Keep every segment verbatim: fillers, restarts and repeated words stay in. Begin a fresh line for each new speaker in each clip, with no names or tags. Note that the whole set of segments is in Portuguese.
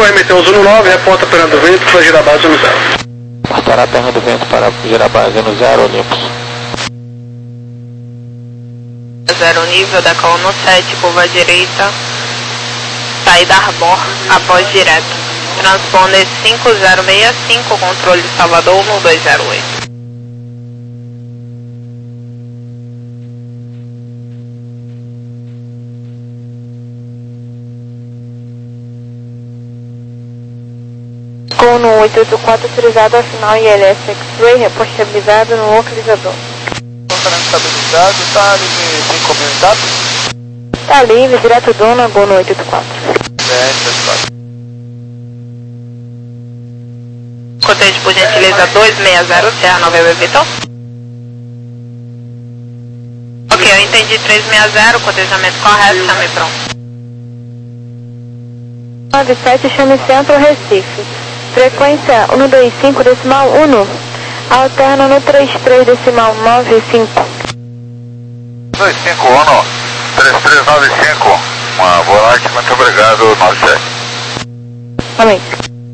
cinco, R M T onze nove, reporta perna do vento para girar base no zero.
Reportará perna do vento para girar base no zero, Olympus.
Zero, nível da coluna sete, curva direita, saída Arbor, após direto. Transponder cinco zero seis cinco, controle de Salvador um dois zero oito.
Cono oito oito quatro autorizado ao final I L S X-Ray, repostabilizado no localizador.
Conferência estabilizado, tá livre, tem como contato?
Tá livre, direto dono, Gono oito oito quatro.
Cotejo, por gentileza, dois seis zero, Serra Nova Vitor. Ok, eu entendi, três seis zero, cotejamento correto, chame pronto.
nove sete, chame Centro, Recife. Frequência um dois cinco decimal um, alterna no três três decimal nove cinco.
dois cinco um, três três nove cinco, uma boa noite, muito obrigado, nove sete.
Amém.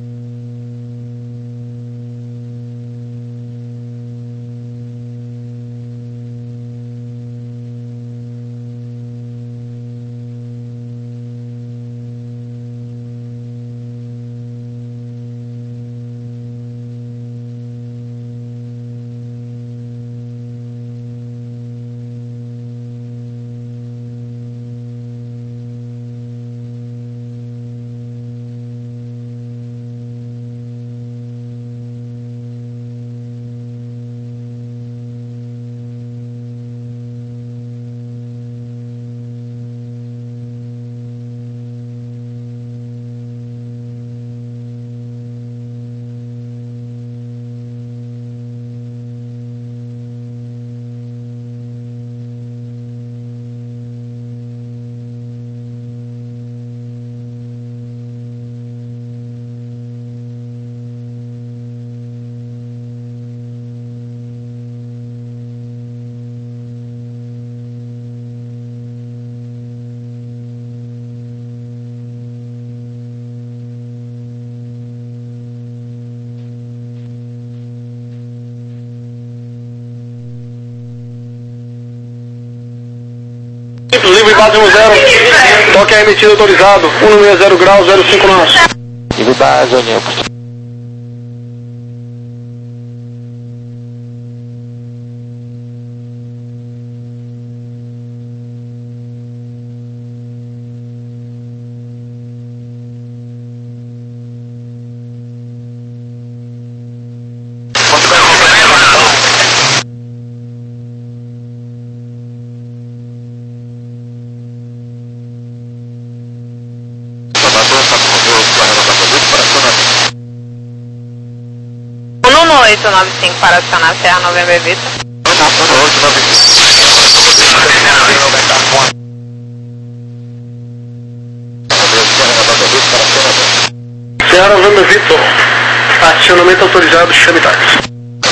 Livre base no zero, toque é emitido autorizado, um seis zero grau, zero cinco nós.
Livre base, Olympus.
oito nove cinco para acionar Serra Nova Vitor.
Serra Nova Vitor, acionamento autorizado, chame táxi.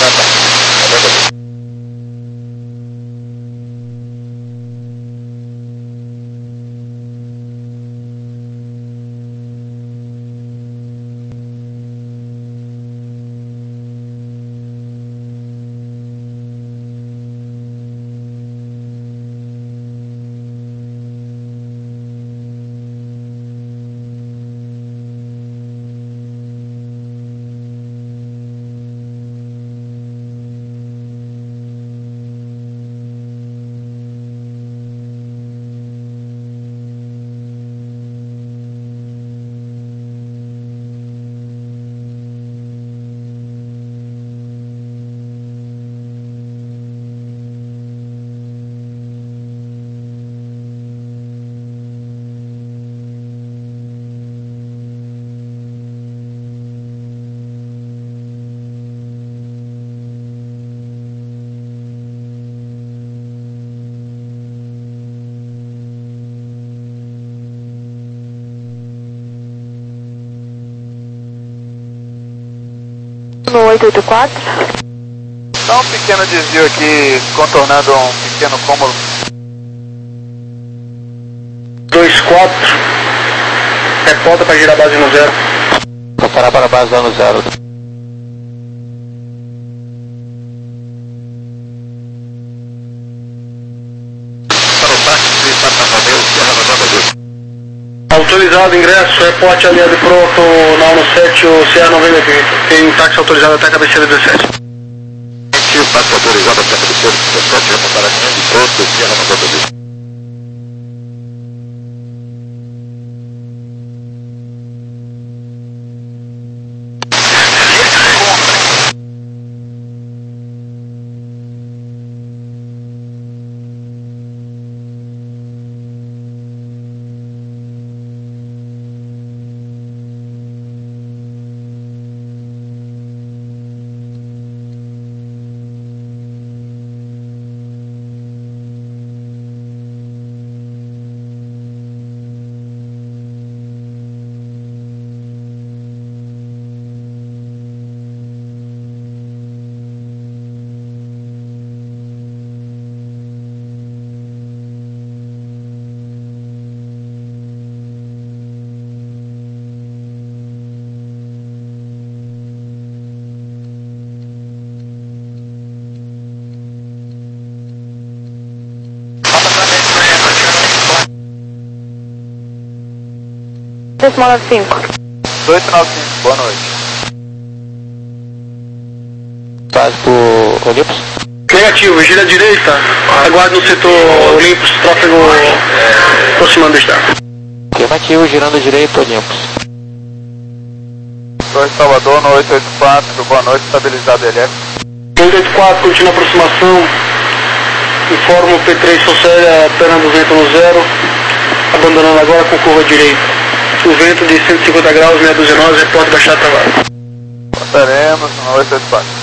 No oito oito quatro.
Dá um pequeno desvio aqui, contornando um pequeno cômodo.
dois quatro, reporta para girar base no zero.
retornar para a base da ano zero.
Autorizado, ingresso, reporte aliado pronto na ano sete, o C A noventa e vinte. Tem táxi autorizado até a cabeceira dezessete.
Táxi autorizado até a cabeceira dezessete, reportar aqui de pronto, C A noventa e vinte.
dois nove cinco.
dois nove cinco, boa noite.
Base por Olympus.
Negativo, gira à direita, aguarde no setor Olympus, tráfego aproximando do estado.
Afirmativo, girando direito, Olympus.
dois Salvador, no oito oito quatro, boa noite, estabilizado L F.
oito oito quatro, continua a aproximação, informa o P três Socélia, operando o vento no zero, abandonando agora com curva direita. O vento de cento e cinquenta graus, meia dúzia nós, reporte baixar travado.
Passaremos no oito oito quatro.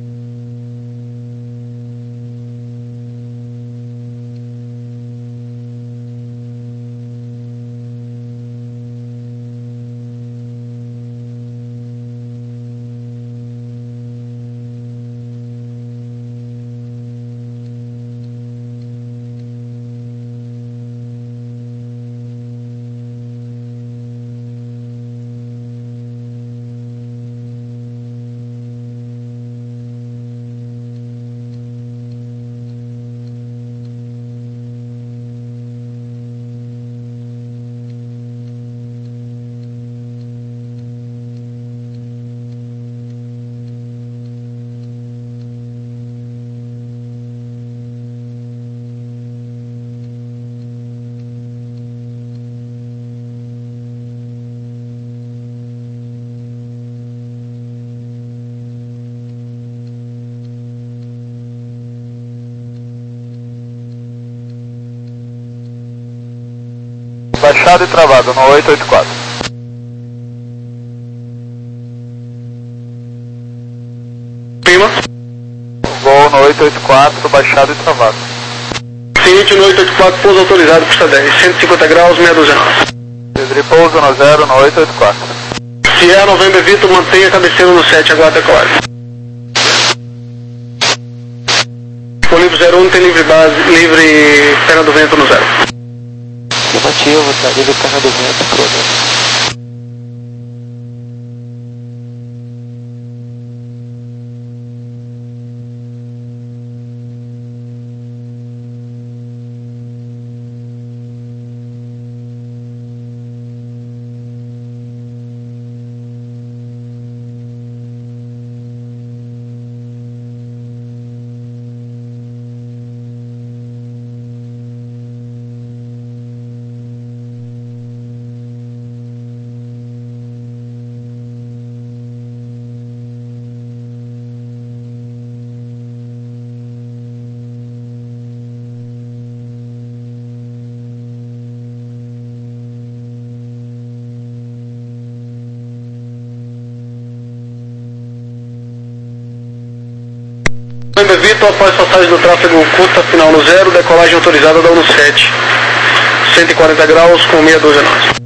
Baixado e travado no oito oito quatro.
Prima.
Voo no oito oito quatro, baixado e travado.
Seguinte no oito oito quatro, pouso autorizado, pista dez, cento e cinquenta graus, meia dúzia nós.
Pedro pouso no zero no oito oito quatro.
Se é November Vitor, mantenha a cabeceira no sete, aguarda a colagem. Olympus zero um tem livre base, livre perna do vento no zero.
Afirmativo, tá livre perna do vento, pro
November Vitor, após passagem do tráfego curta final no zero, decolagem autorizada da U N sete. cento e quarenta graus com meia dúzia nós.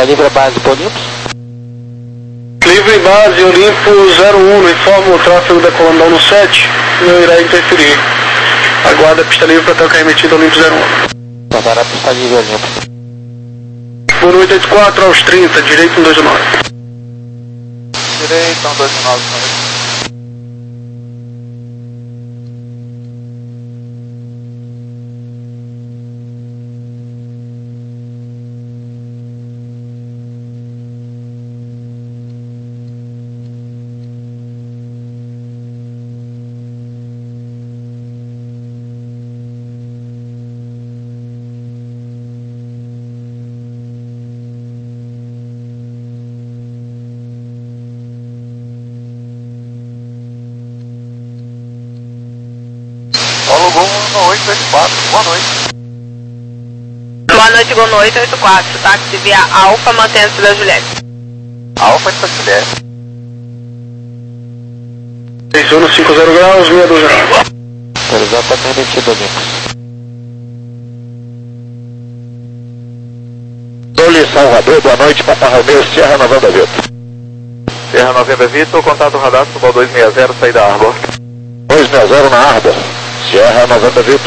É livre a base para Olympus?
Livre base Olimpo zero um, informa o tráfego da coluna no sete, não irá interferir. Aguarda a pista livre para trocar remetida Olimpo zero um.
Parar a pista livre Olympus.
Boa noite, oitenta e quatro aos trinta, direito um dois nove.
Direito um dois nove. Alugou um oito oito quatro, boa noite.
Boa noite, Gol no oito oito quatro, táxi via Alfa, mantenha-se da Juliette.
Alfa de Juliette.
seis um cinco zero graus, meia dúzia.
Autorizado para permitido Olympus.
Dole Salvador, boa noite, Papa Romeo, Sierra noventa Vitor. Sierra noventa Vitor, contato radar, Subal dois seis zero, saída Arbor.
dois seis zero na Arbor, Sierra noventa Vitor.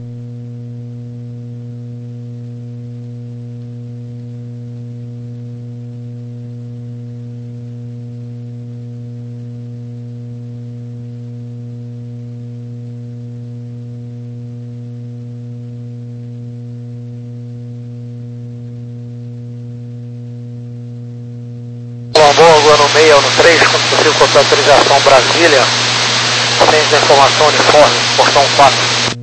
Colombo, agora no meio, no três, como possível, contato autorização Brasília. Sem informação uniforme, portão quatro.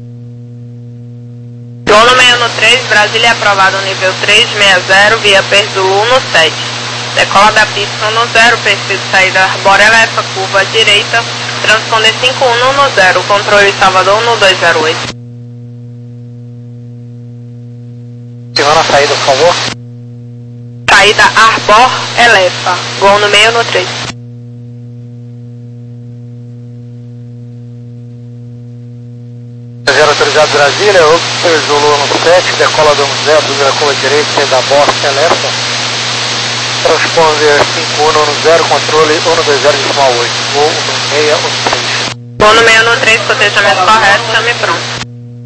Gol no meio no três, Brasília aprovado nível três seis zero, via Perdu no sete. Decola da pista no zero, perfil de saída arbórea, essa curva à direita, transponder cinco um no zero, controle Salvador no dois zero oito.
Tirando a saída, por favor.
Saída Arbor, Elefa. Gol no meio no três.
Zero autorizado Brasília, Oxford Zulu no sete, decola do zero, primeira curva direita, saída Arbor, Elefa. Transponder cinco um no zero, controle um dois zero decimal oito. Gol no meio no três.
Gol no meio no três, cotejamento correto, chame pronto.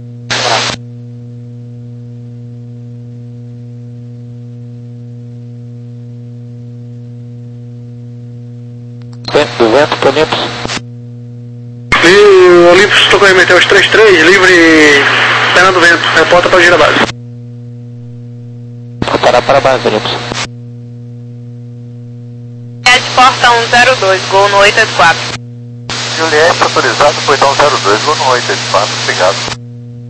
Do vento para Olympus.
E o Olympus tocou remeter aos três três, livre perna do vento, reporta para gira base.
Vou parar para a base, Olympus.
Juliette, porta um zero dois, gol no oito oito quatro.
Juliette, autorizado, portão zero dois, gol no oito oito quatro, obrigado.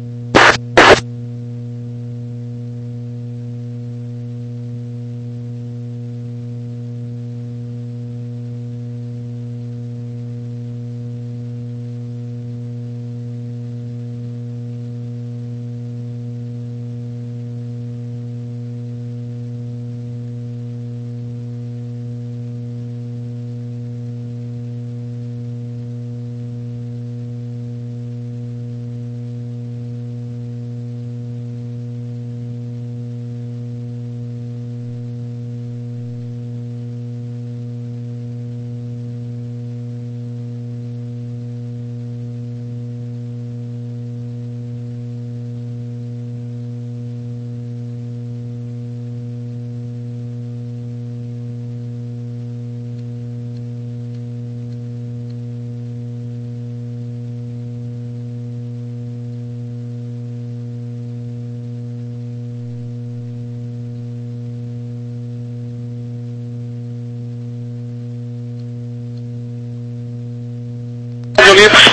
Olympus.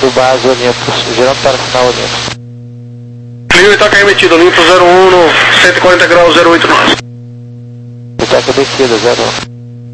do base Olympus, girando para o final Olympus.
Clio e toca remetido, Olympus zero um no cento e quarenta graus, zero oito nós.
E toca descida, zero um.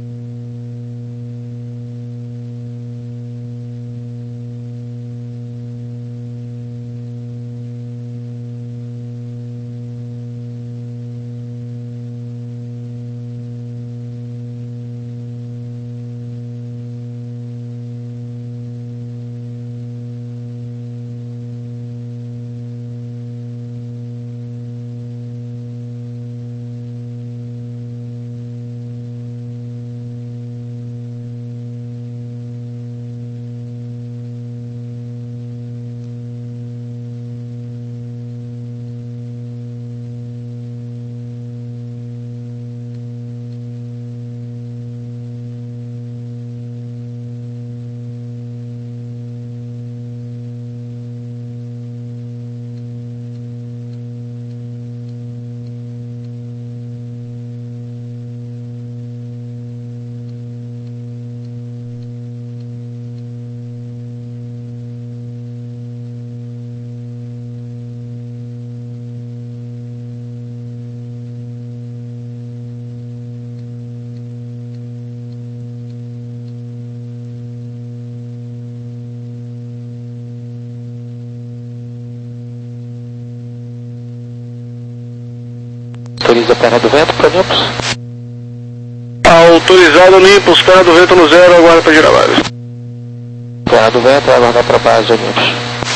Autoriza a perna do vento para Olympus.
Autorizado Olympus, perna do vento no zero, agora para girar base.
Perna do vento, vai aguardar para base Olympus.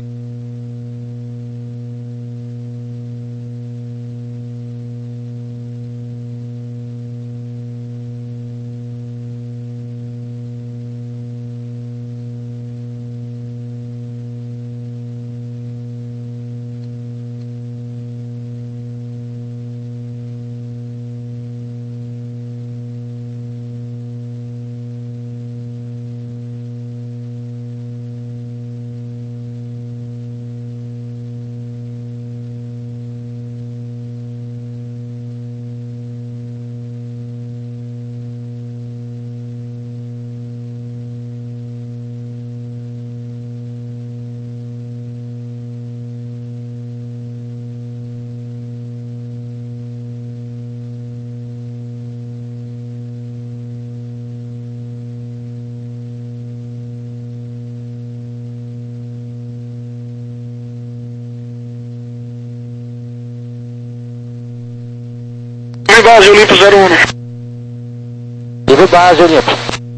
Base Olympus zero um.
Nível base Olympus.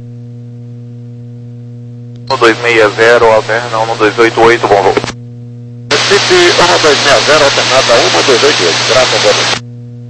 um dois seis zero, alterna um dois oito oito, bom voo.
Recife um dois seis zero, alternada um dois oito oito, graças a Deus.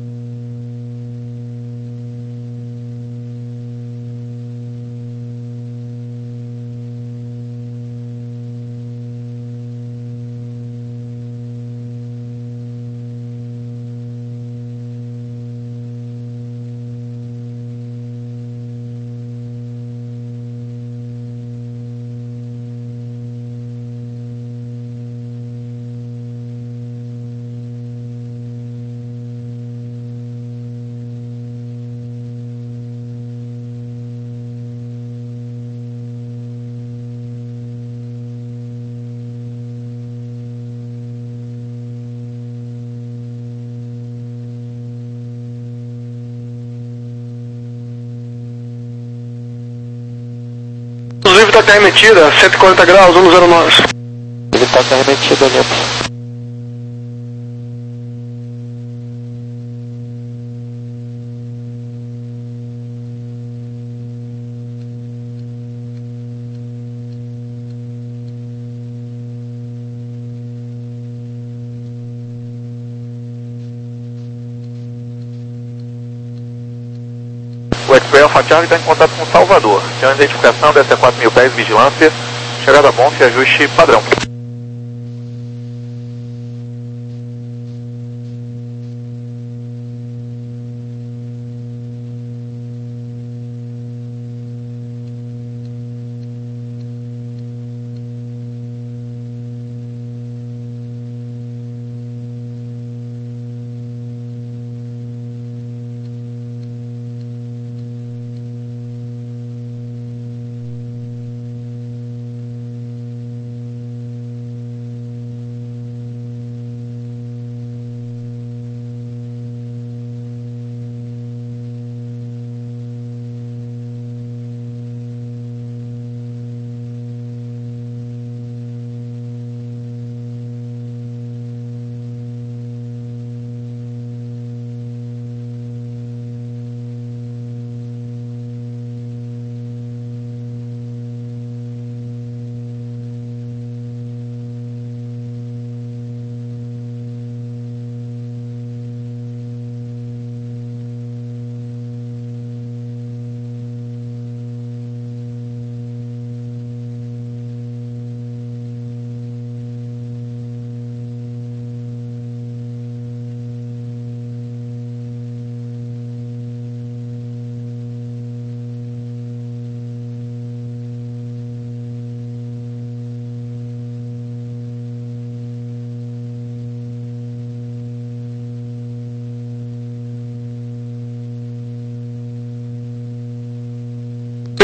Inclusive toca remetida, cento e quarenta graus, um zero nove.
Ele toca remetido Olympus.
O X-Ray Alpha Charlie está em contato com Salvador. Tem uma identificação D S quatro mil pés, vigilância, chegada a bom e ajuste padrão.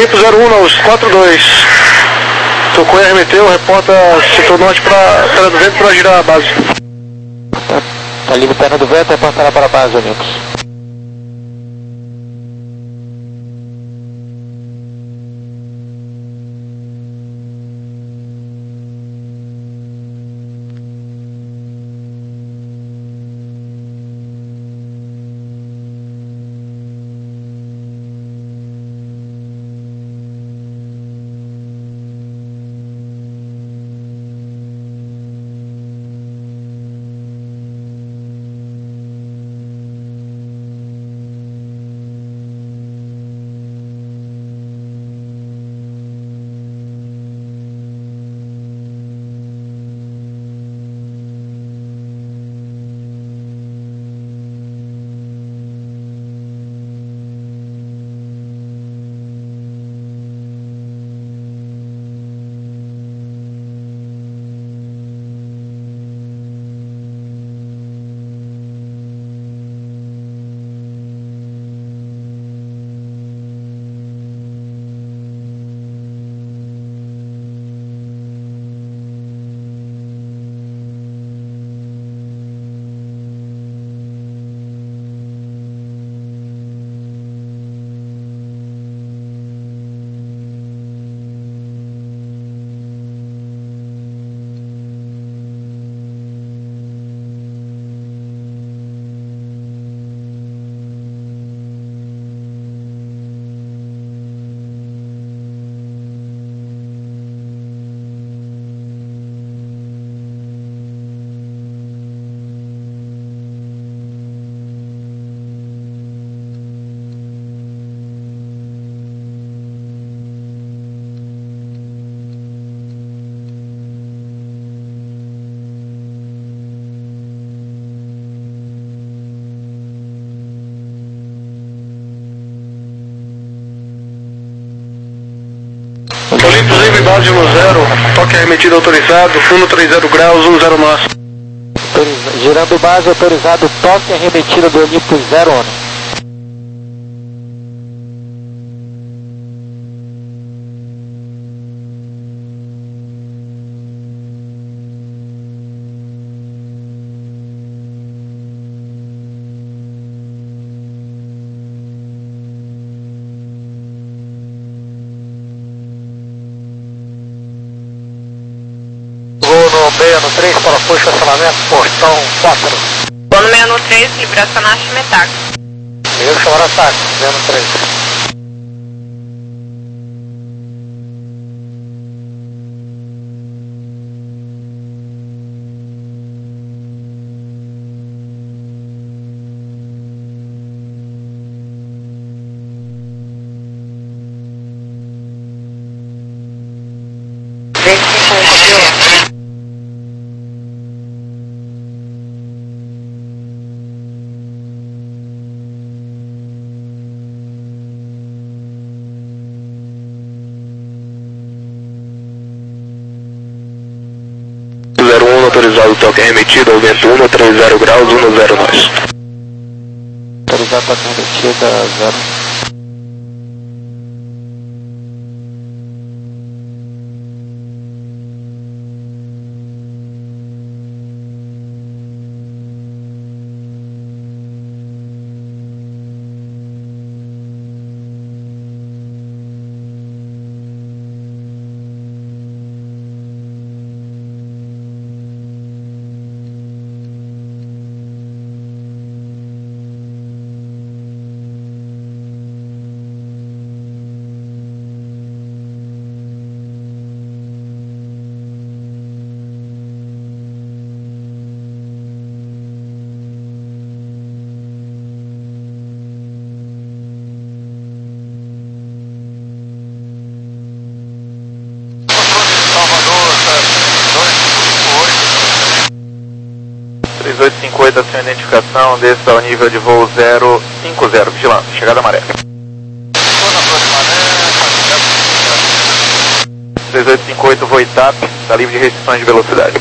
Limpo zero um aos quatro dois. Tocou e arremeteu, reporta setor norte para perna do vento para girar a base.
Tá, tá livre perna do vento, reportará para a base, Olympus.
Olympus livre base no zero, toque arremetido autorizado, fundo trinta graus, um zero nosso.
Girando base autorizado, toque arremetido do Olympus zero ONU.
seis no três para apoio estacionamento, portão quatro.
Voo no seis no três, livre acionar Chimetax.
Miguel chamar ataque, seis no três.
zero um autorizado, toque arremetido ao vento um, trinta graus, um zero nós.
Autorizado, toque arremetido, zero.
três oito cinco oito, a sua identificação, desça ao nível de voo zero cinco zero, vigilância, chegada à maré. três oito cinco oito, voo I T A P, está livre de restrições de velocidade.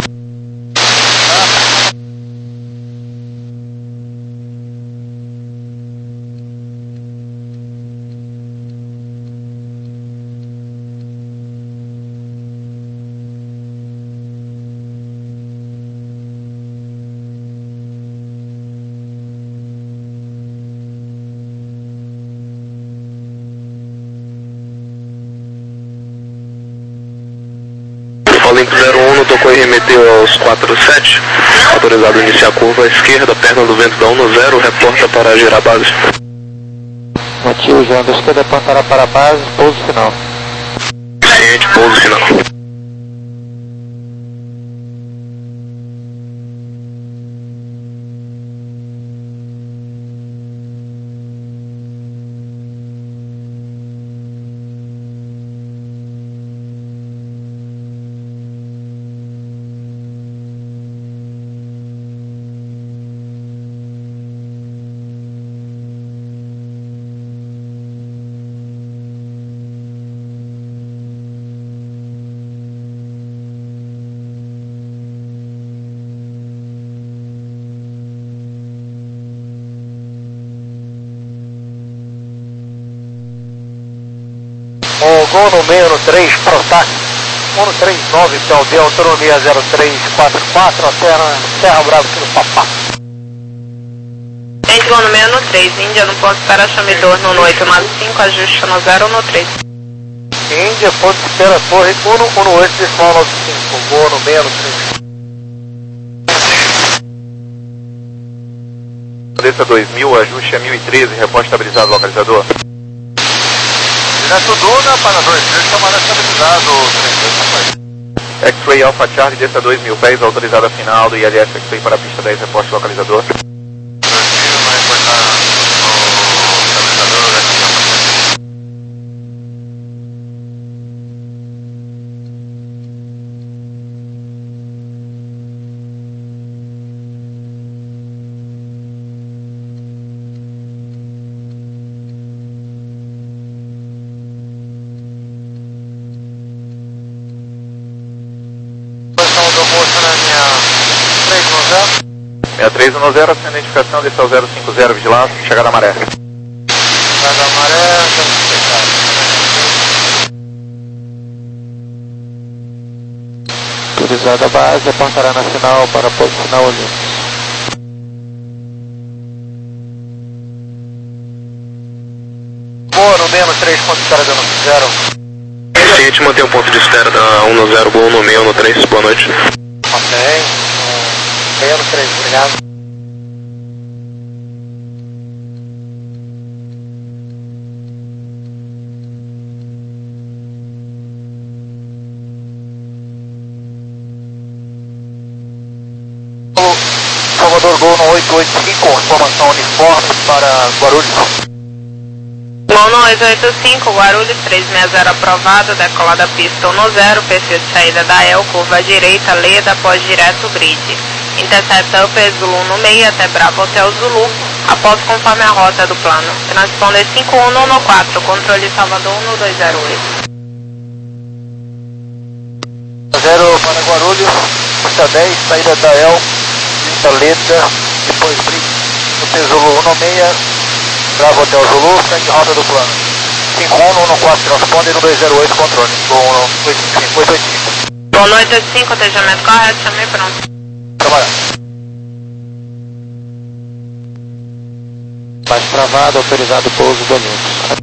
Olimpo zero um, no tocou e remeteu aos quatro sete. Autorizado a iniciar a curva à esquerda, perna do vento da um no zero, reporta para girar a base.
Motivo, girando à esquerda, apontará para a base, pouso final.
Ciente, pouso final.
O gol no meio no três, Protac, um no três nove, P L D, autonomia zero três quatro quatro, a terra, Serra Brava, aqui no Papá.
Gente, gol no meio no três, Índia no ponto espera chame torno no oito nove cinco, ajuste no zero no três.
Índia, ponto espera torre, um no um no oito, decimal nove cinco, gol no meio no três.
Desça dois mil, ajuste a mil e treze, reposta estabilizado localizador.
Direto Duna, para dois mil, chamada estabilizado,
X-Ray Alpha Charlie, desça dois mil pés, autorizada final do I L S X-Ray para a pista dez, reposta localizador.
dois mil, vai reportar o estabilizador,
sessenta e três um zero, sem identificação, desça ao zero cinco zero, vigilância, chegada à maré.
Chegada à maré,
Autorizada a base, apontará na final para pouso final Olimpo.
boa no menos três, ponto de espera dando zero.
Ciente, mantém o ponto de espera da um no zero, gol no meio no três, boa noite.
Mantém, meio no três, obrigado. Salvador, gol no oito oito cinco, formação uniforme para Guarulhos.
Gol no oito oito cinco, Guarulhos três seis zero aprovado, decola da pista um no zero, perfil de saída da E L, curva à direita, Leda, após direto grid. Intercepta U P Zulu no meio até Bravo Hotel Zulu, após conforme a rota do plano. Transponder cinco um no quatro, controle Salvador um no dois zero oito.
zero para Guarulhos, pista dez, saída da E L, pista Leda, depois grid, U P Zulu um no meio, Bravo Hotel Zulu, segue rota do plano. cinco um no quatro, transponder no dois zero oito, controle. Gol no oito oito cinco.
Gol no oito oito cinco, atendimento correto, chamei pronto.
Trabalhar.
Base travada, autorizado o pouso do Olimpo.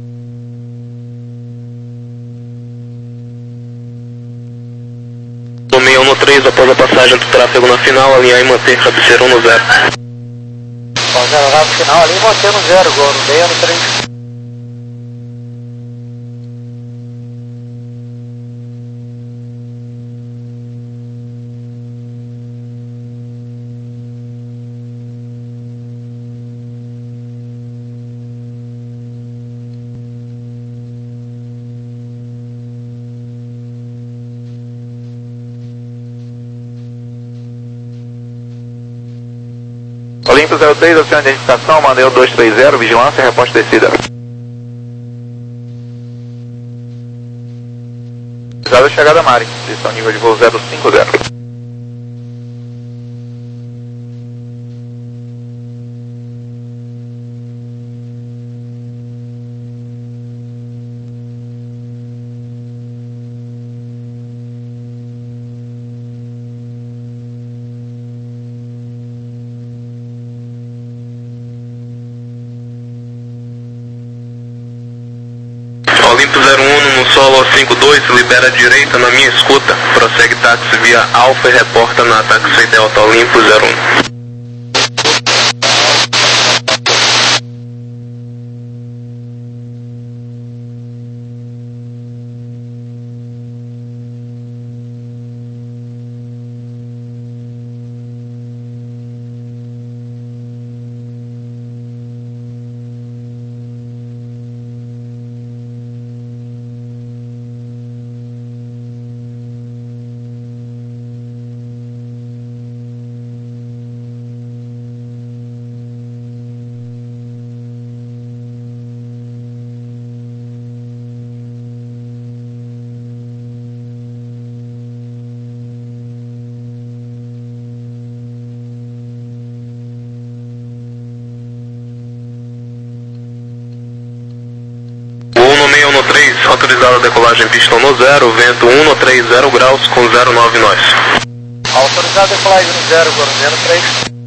No meio um no três, após a passagem do tráfego na final, alinhar e manter cabeceira um no zero.
Bom, zero lá no final ali, mantendo zero, gol no meio no três.
Olimpo zero três, oficial de identificação, Mandeiro dois três zero, vigilância, reposta descida. Zero chegada Mari, posição nível de voo zero cinco zero.
Olimpo zero um,
no solo cinco dois, libera a direita na minha escuta. Prossegue táxi via Alfa e reporta na táxi Delta Olimpo zero um. três, autorizada a decolagem pistão no zero, vento um três zero graus com zero nove nós.
Autorizada a decolagem no zero, zero três.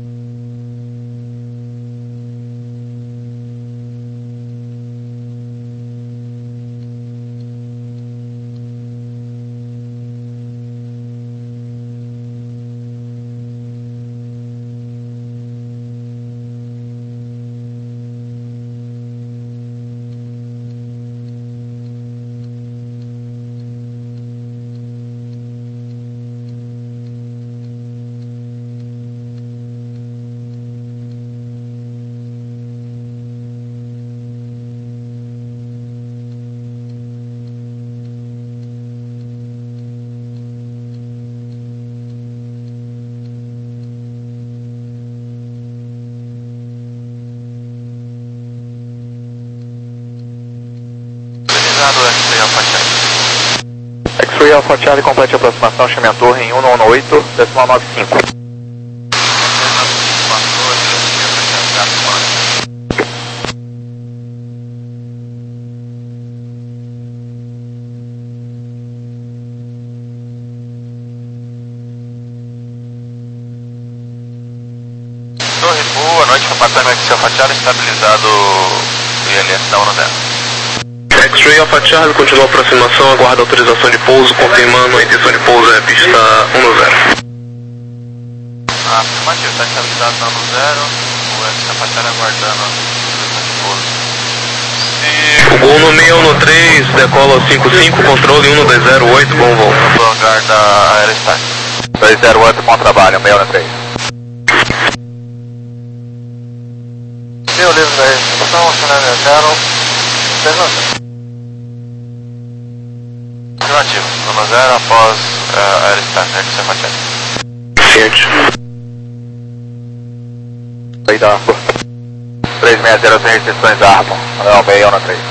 X-Ray Alpha Charlie, complete a aproximação, chame a torre em um um oito, decimal nove cinco.
Torre, boa noite, apartamento X-Ray Alpha Charlie, estabilizado I L S da um zero.
X-Ray Alpha Charlie, continua a aproximação, aguarda autorização de pouso, confirmando a intenção de pouso é pista um zero.
Afirmativo, está estabilizado na um zero, o X-Ray Alpha Charlie aguardando a autorização de pouso.
O Gol no seis um três, decola cinco cinco, controle um dois zero oito, bom voo.
No hangar da Aerostar.
dois zero oito, bom trabalho, seis um três.
Meu livro da execução, acionário zero, pergunta. Afirmativo, um zero após uh, Aerostar, né, que você faz.
Ciente.
Aí da três seis zero sem restrições da Arma, não, seis um três.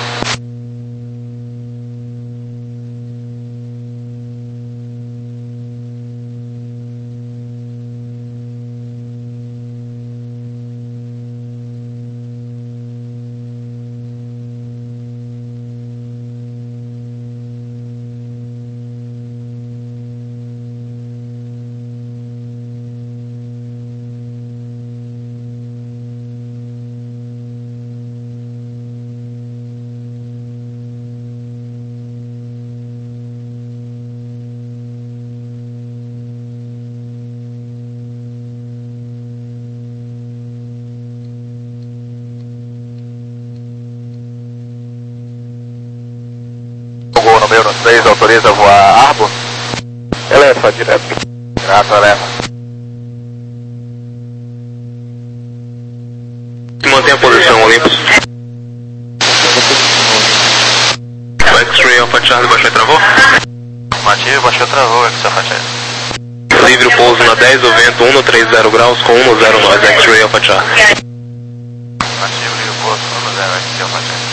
Gol no meio no três, autoriza a voar Arbor. Eleva, direto. Direto, eleva.
Mantém a posição, Olympus. O X-Ray Alpha Charlie baixou e travou?
Afirmativo, baixou e travou, X-Ray Alpha Charlie.
Livre o pouso na dez, o vento um três zero graus com um zero nós, X-Ray Alpha Charlie.
Afirmativo, livre o pouso um zero, X-Ray Alpha Charlie.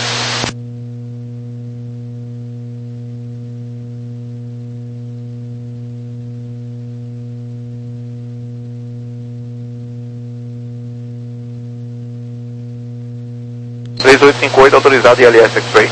três oito cinco oito, autorizado I L S X-Ray.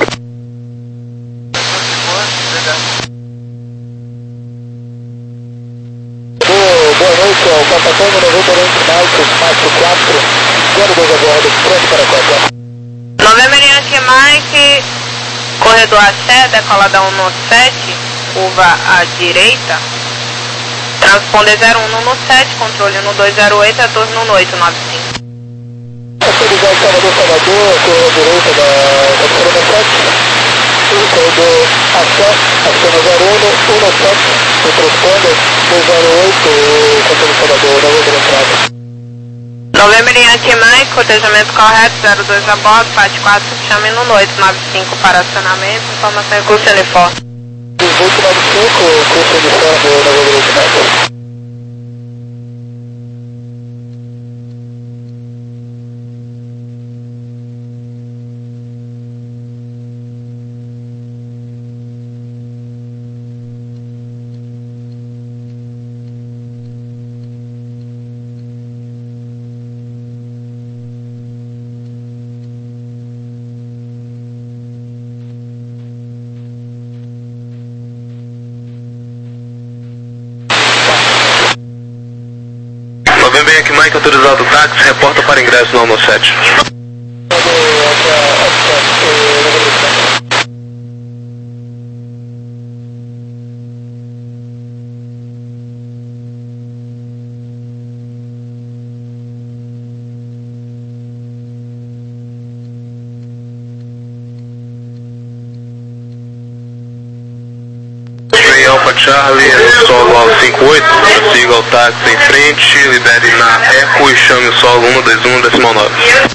Boa noite, é o Capitão noventa e Mike, quatro quatro, zero dois a bordo, pronto para quatro.
November Yankee Mike, Corredor Axé, decoladão no sete, curva à direita. Transponder zero um no sete, controle no dois zero oito, retorno no oito nove cinco.
Autorizar Salvador, Salvador, curva à direita da Corredor sete. Corredor Axé, Axé no zero um, um no sete, o transponder dois zero oito, controle Salvador, na outra entrada.
Novembro Yankee Mike, cotejamento correto, zero dois a bordo, F A T quatro, chame no oito nove cinco para acionamento, informação e curso uniforme.
dezoito nove cinco, curso uniforme na Nova Direita.
Novembro Yankee Mike, autorizado o táxi, reporta para ingresso no Alno sete. Alfa Charlie, no solo ao cinco oito, prossiga o táxi em frente, libere na Eco e chame o solo um dois um decimal nove.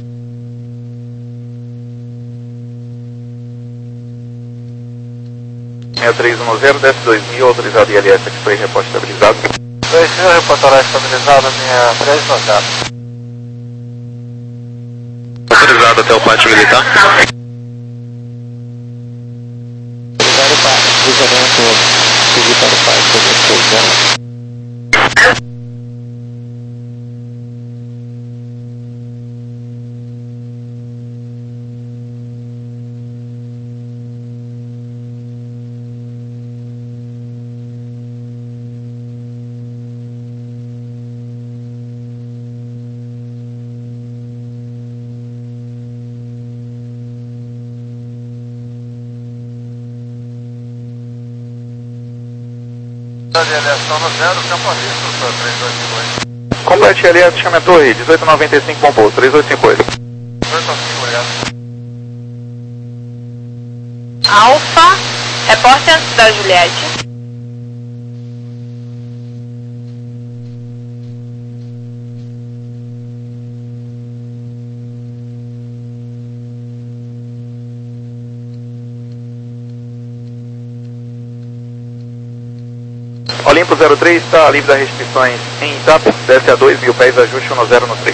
seis três um zero, desce dois mil, autorizado I L S X-Ray, repórter estabilizado.
dois mil, reportará estabilizado, minha três no zero.
Autorizado até o pátio militar.
Autorizado para cruzamento. Seguir para o parque,
Aviação no zero, campo aviso, três dois cinco oito.
Complete L S, chame a torre, dezoito noventa e cinco, bom pouso, três dois cinco oito.
dois nove cinco, obrigado.
Alfa, reporte antes da Juliette.
Olimpo zero três, está livre das restrições em Itapo, desce a dois mil pés, ajuste um zero no três.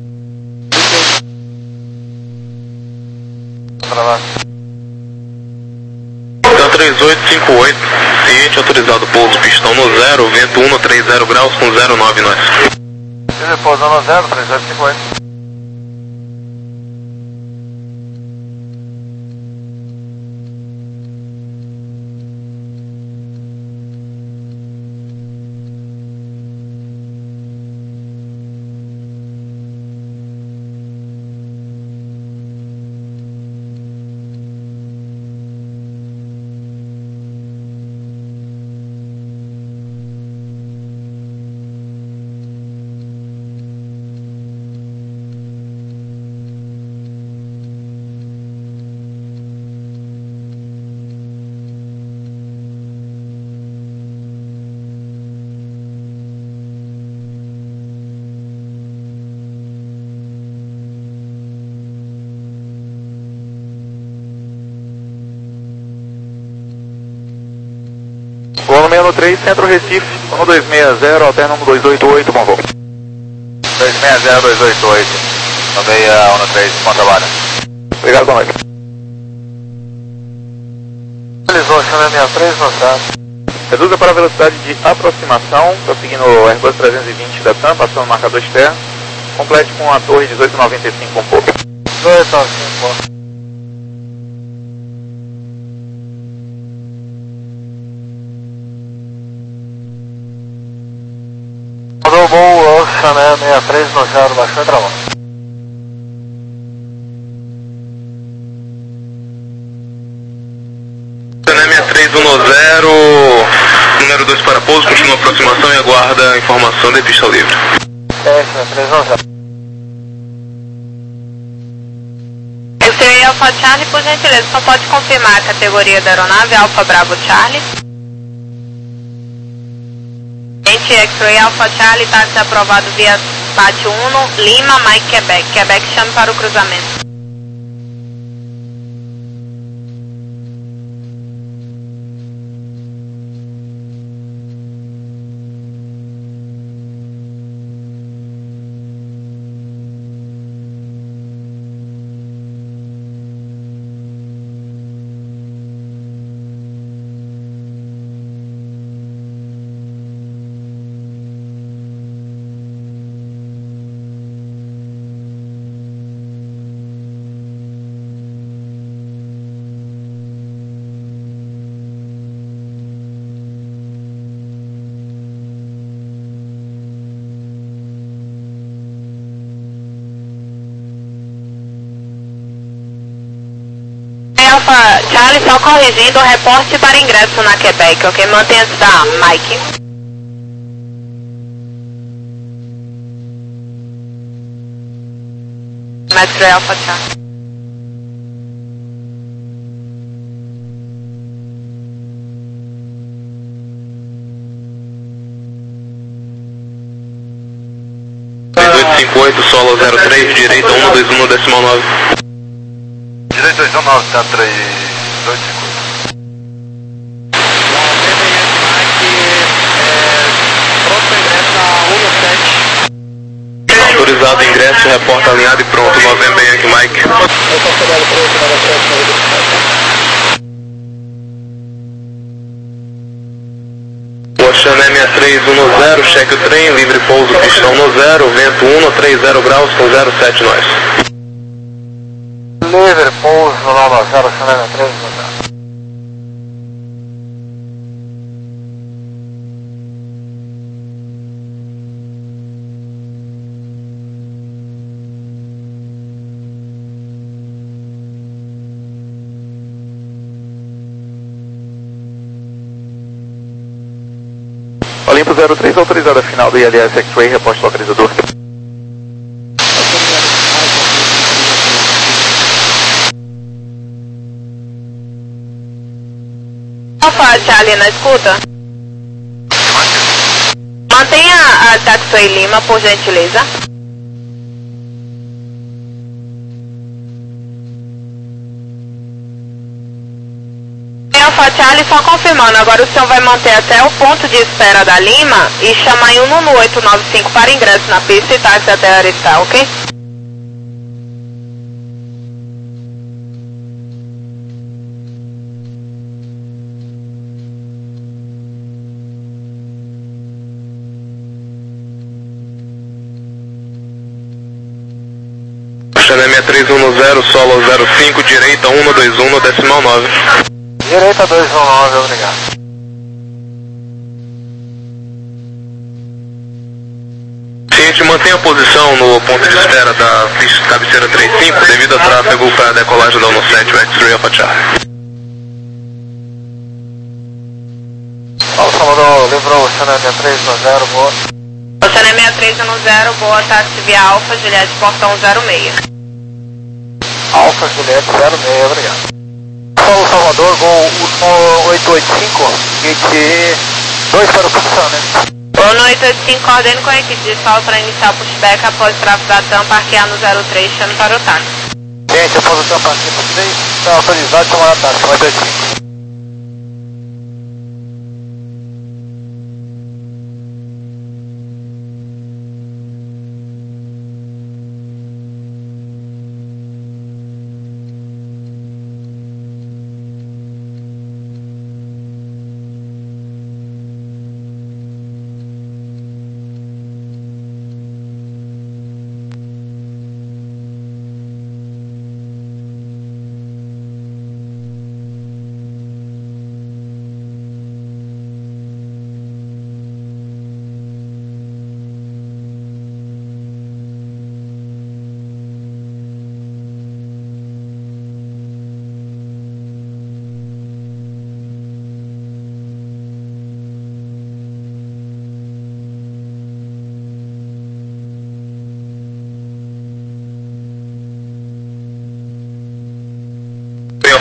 Então três oito cinco oito, ciente autorizado pouso, pistão no zero, vento um no trinta graus com zero nove nós.
Pouso no zero, três oito cinco oito.
Voo no seis três, Centro Recife, um dois seis zero, alterna um dois oito oito, bom voo.
dois seis zero, dois oito oito, noveia um três, bom trabalho.
Obrigado, boa noite.
Realizou, chama sessenta e três, notado.
Reduza para a velocidade de aproximação, prosseguindo o Airbus trezentos e vinte da TAM, passando o marcador externo. Complete com a torre dezoito noventa e cinco, um pouco.
dezoito noventa e cinco, Mandou o voo Ocean sessenta e três no zero, baixou e travou.
dois para pouso, continua a aproximação e aguarda a informação de pista livre.
É, três um zero.
X-Ray Alpha Charlie, por gentileza, só pode confirmar a categoria da aeronave Alpha Bravo Charlie. Gente, X-Ray Alpha Charlie, táxi aprovado via Pátio um, Lima, Mike, Quebec. Quebec, chame para o cruzamento. Alpha Charlie, só corrigindo o reporte para ingresso na Quebec, ok? Mantenha-se da Mike. X-Ray Alpha Charlie.
oito cinco oito, solo zero três, direita um dois um, decimal nove.
Direito dois um nove, tá três dois cinco.
Autorizado ingresso, reporta alinhado e pronto, November Yankee Mike. Ocean M três um zero, cheque o trem, livre pouso, pistão no zero, vento um, trinta graus, com zero sete nós.
Livre pouso, no zero, Ocean M três um zero.
Olimpo zero três, autorizada final do I L S X-Ray, reposte localizador.
Alpha Charlie na escuta. Mantenha a Taxway Lima, por gentileza. Alpha Charlie, só confirmando, agora o senhor vai manter até o ponto de espera da Lima e chamar em um no oito nove cinco para ingresso na pista e táxi até a Aristar, ok?
Ocean M três um zero, solo zero cinco, direita um dois um, decimal nove.
Direita dois um nove, obrigado.
Ciente, mantenha a posição no ponto de espera da pista cabeceira trinta e cinco devido ao tráfego para a decolagem da um sete, X-Ray Alpha Charlie.
Paulo Salvador, livrou Ocean M três um zero, boa.
Ocean M três um zero, boa, táxi via Alfa, Juliette, portão zero seis.
Alfa, Juliette zero seis, obrigado. Paulo Salvador, Gol oito oito cinco, gate dois para o posicionamento.
Gol oito oito cinco, coordene com a equipe de solo para iniciar o pushback após o tráfego da TAM parquear no zero três, chame para o táxi.
Gente, após o TAM parquear no três, está autorizado a chamar a táxi, oito oito cinco.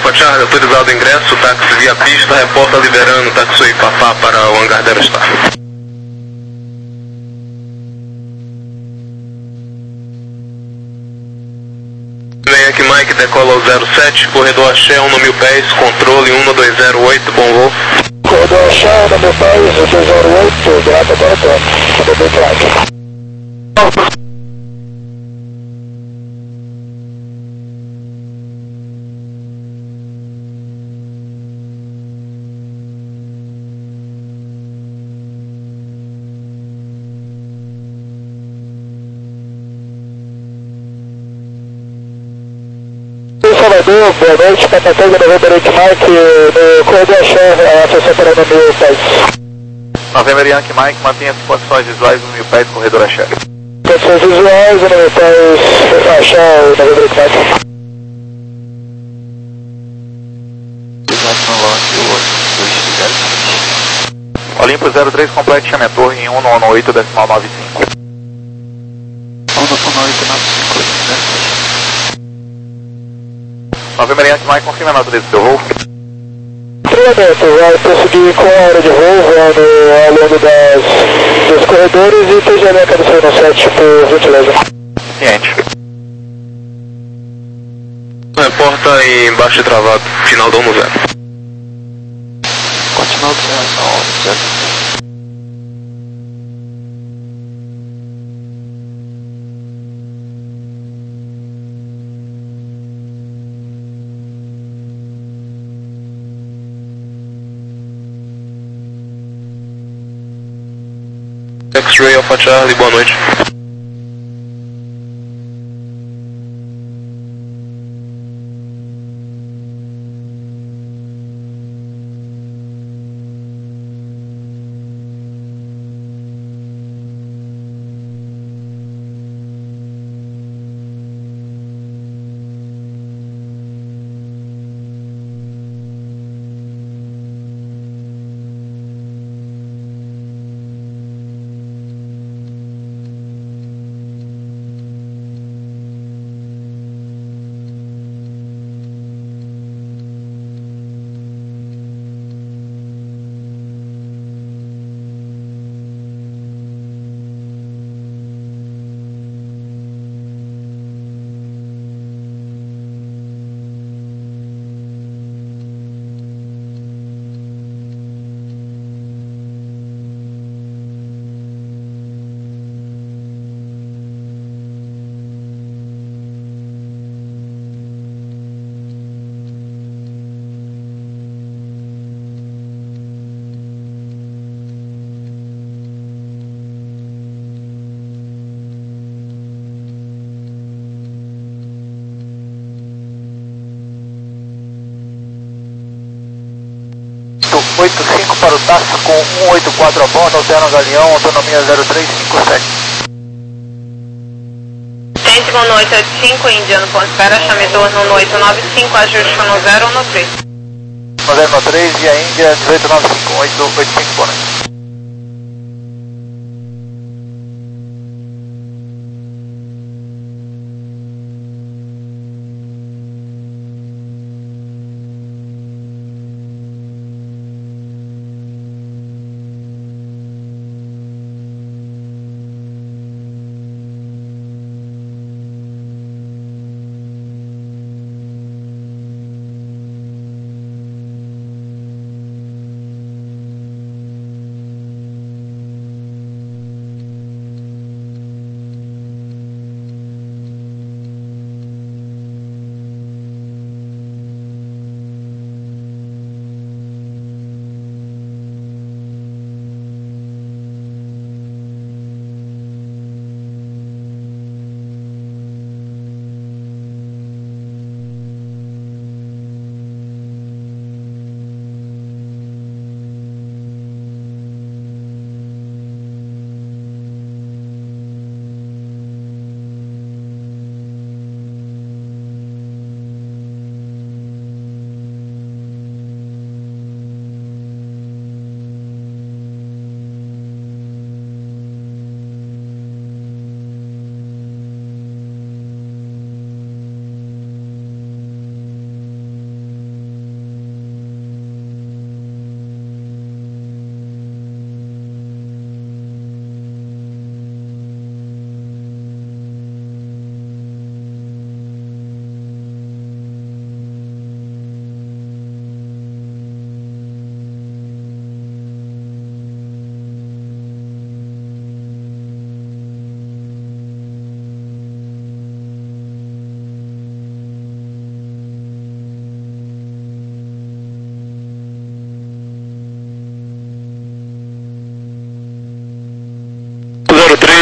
Alpha Charlie, autorizado o ingresso, táxi via pista, reporta liberando Taxi Papá para o hangar da Aerostar. Vem aqui Mike, decola ao zero sete, corredor Axé, um no mil pés, controle um no dois zero oito, bom voo.
Corredor Axé, um no mil pés, dois zero oito, grata para o tempo, tudo bem claro. Salvador, boa noite, quatorze de novembro, Mike, no corredor Axé, acessão para o mil pés.
Novembro Yankee Mike, mantenha as posições visuais no mil pés, corredor Axé.
Posições visuais no mil pés, Axé, novembro Mike.
Olimpo zero três, complete chame torre em um no oito decimal nove cinco.
um no oito nove cinco, né?
Novembro Yankee Mike, confirma a natureza do seu voo.
Treinamento, vai prosseguir com a hora de voo, voando ao longo das, dos corredores e T G L A do no sete, por gentileza.
Ciente.
Reporta em baixo travado, final do um no zero.
Continua observação, zero.
X-Ray Alpha Charlie, boa noite.
oito cinco para o táxi com um oito quatro a bordo, alterna Galeão, autonomia zero três cinco sete.
Tente no oito oito cinco, Indiano Ponspera, chame torno no oito nove cinco, ajuste no zero um no três.
No zero no três e a Índia dezoito nove cinco, oito oito cinco, boa noite.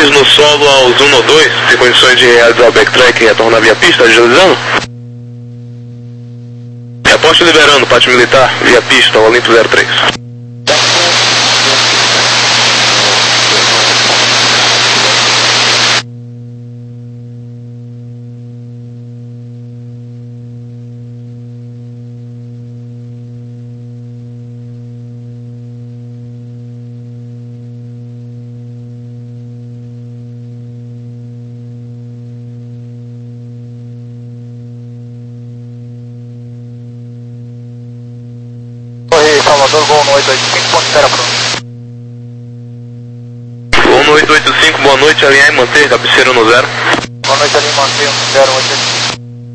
Ajustes no solo aos um ou dois, tem condições de realizar o backtrack e retornar via pista, agilizando? Reporte liberando, parte militar, via pista, Olimpo zero três.
Salvador, Gol no oito oito cinco, ponto zero pronto.
Gol no oito oito cinco, boa noite, alinhar e manter, cabeceira no zero.
Boa noite, alinhar e manter, zero oito oito cinco.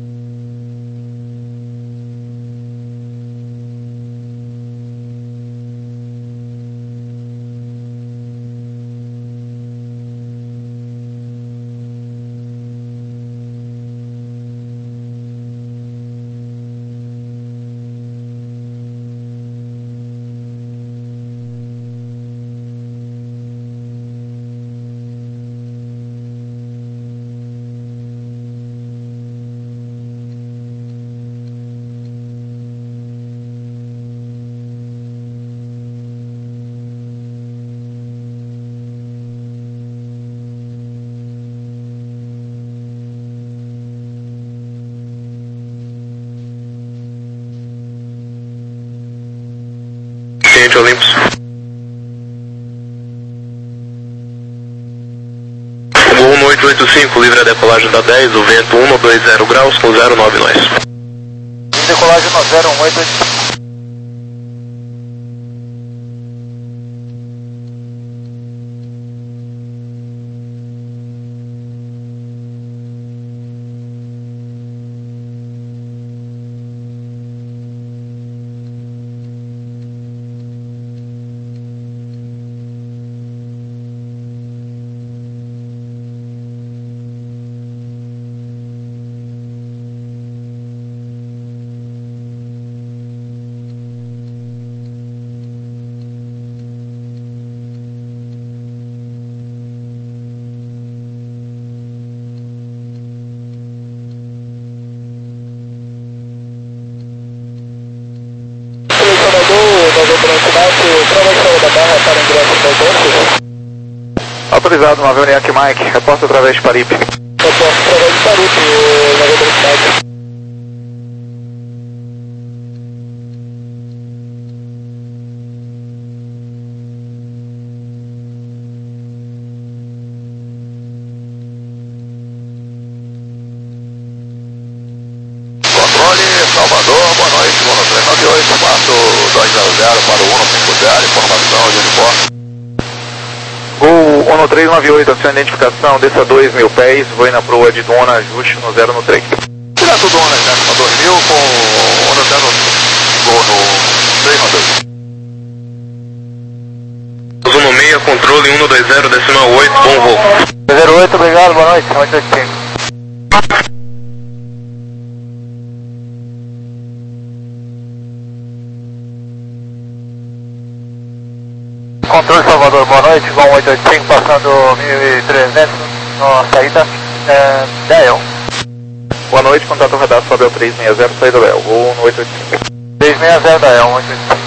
Cliente Olympus. Gol no oito oito cinco, livre a decolagem da dez, o vento um dois zero graus com zero nove nós.
Decolagem no zero um oito oito cinco.
Autorizado, nove Uniac Mike, reporta através de Paripe.
Reporta através de Paripe, nove Uniac.
Controle, Salvador, boa noite, Gol no três nove oito, quatro dois zero zero para o um cinco zero, informação de uniforme. Gol um três nove oito, a sua identificação, desça dois mil pés, voe na proa de Dona, ajuste no zero no trem. Direto Dona, desce dois mil com um zero, Gol no três nove oito.
um seis, controle um dois zero, decimal oito, bom voo.
zero oito, obrigado, boa noite, oito oito cinco. Controle Salvador, boa noite, Gol oito oito cinco, passando mil e trezentos, na saída é, da E L.
Boa noite, contato radar sobe ao três seis zero, saída da E L, Gol no oito oito cinco.
três seis zero da E L, oito oito cinco.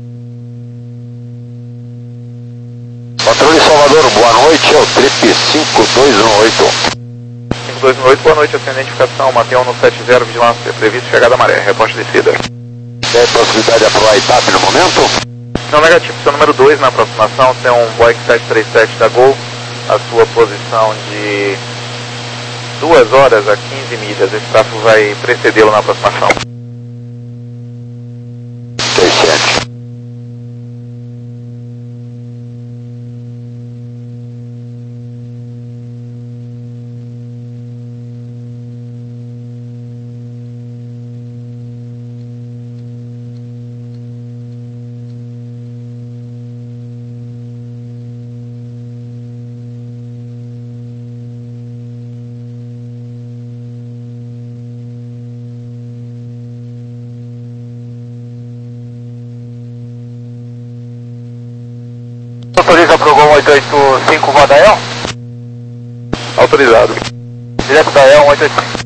Controle Salvador, boa noite, é o Trip cinco dois um oito.
cinco dois um oito, boa noite, a sua identificação, Mateus no sete zero, vigilância, previsto chegada à maré, reposte descida.
Tem possibilidade de aprovar a etapa no momento?
Não, negativo, seu número dois na aproximação, tem um Boeing sete três sete da Gol, a sua posição de duas horas a quinze milhas, esse tráfego vai precedê-lo na aproximação.
seis sete. Autoriza para o Gol oito oito cinco, roda E L?
Autorizado.
Direto da E L um oito oito cinco.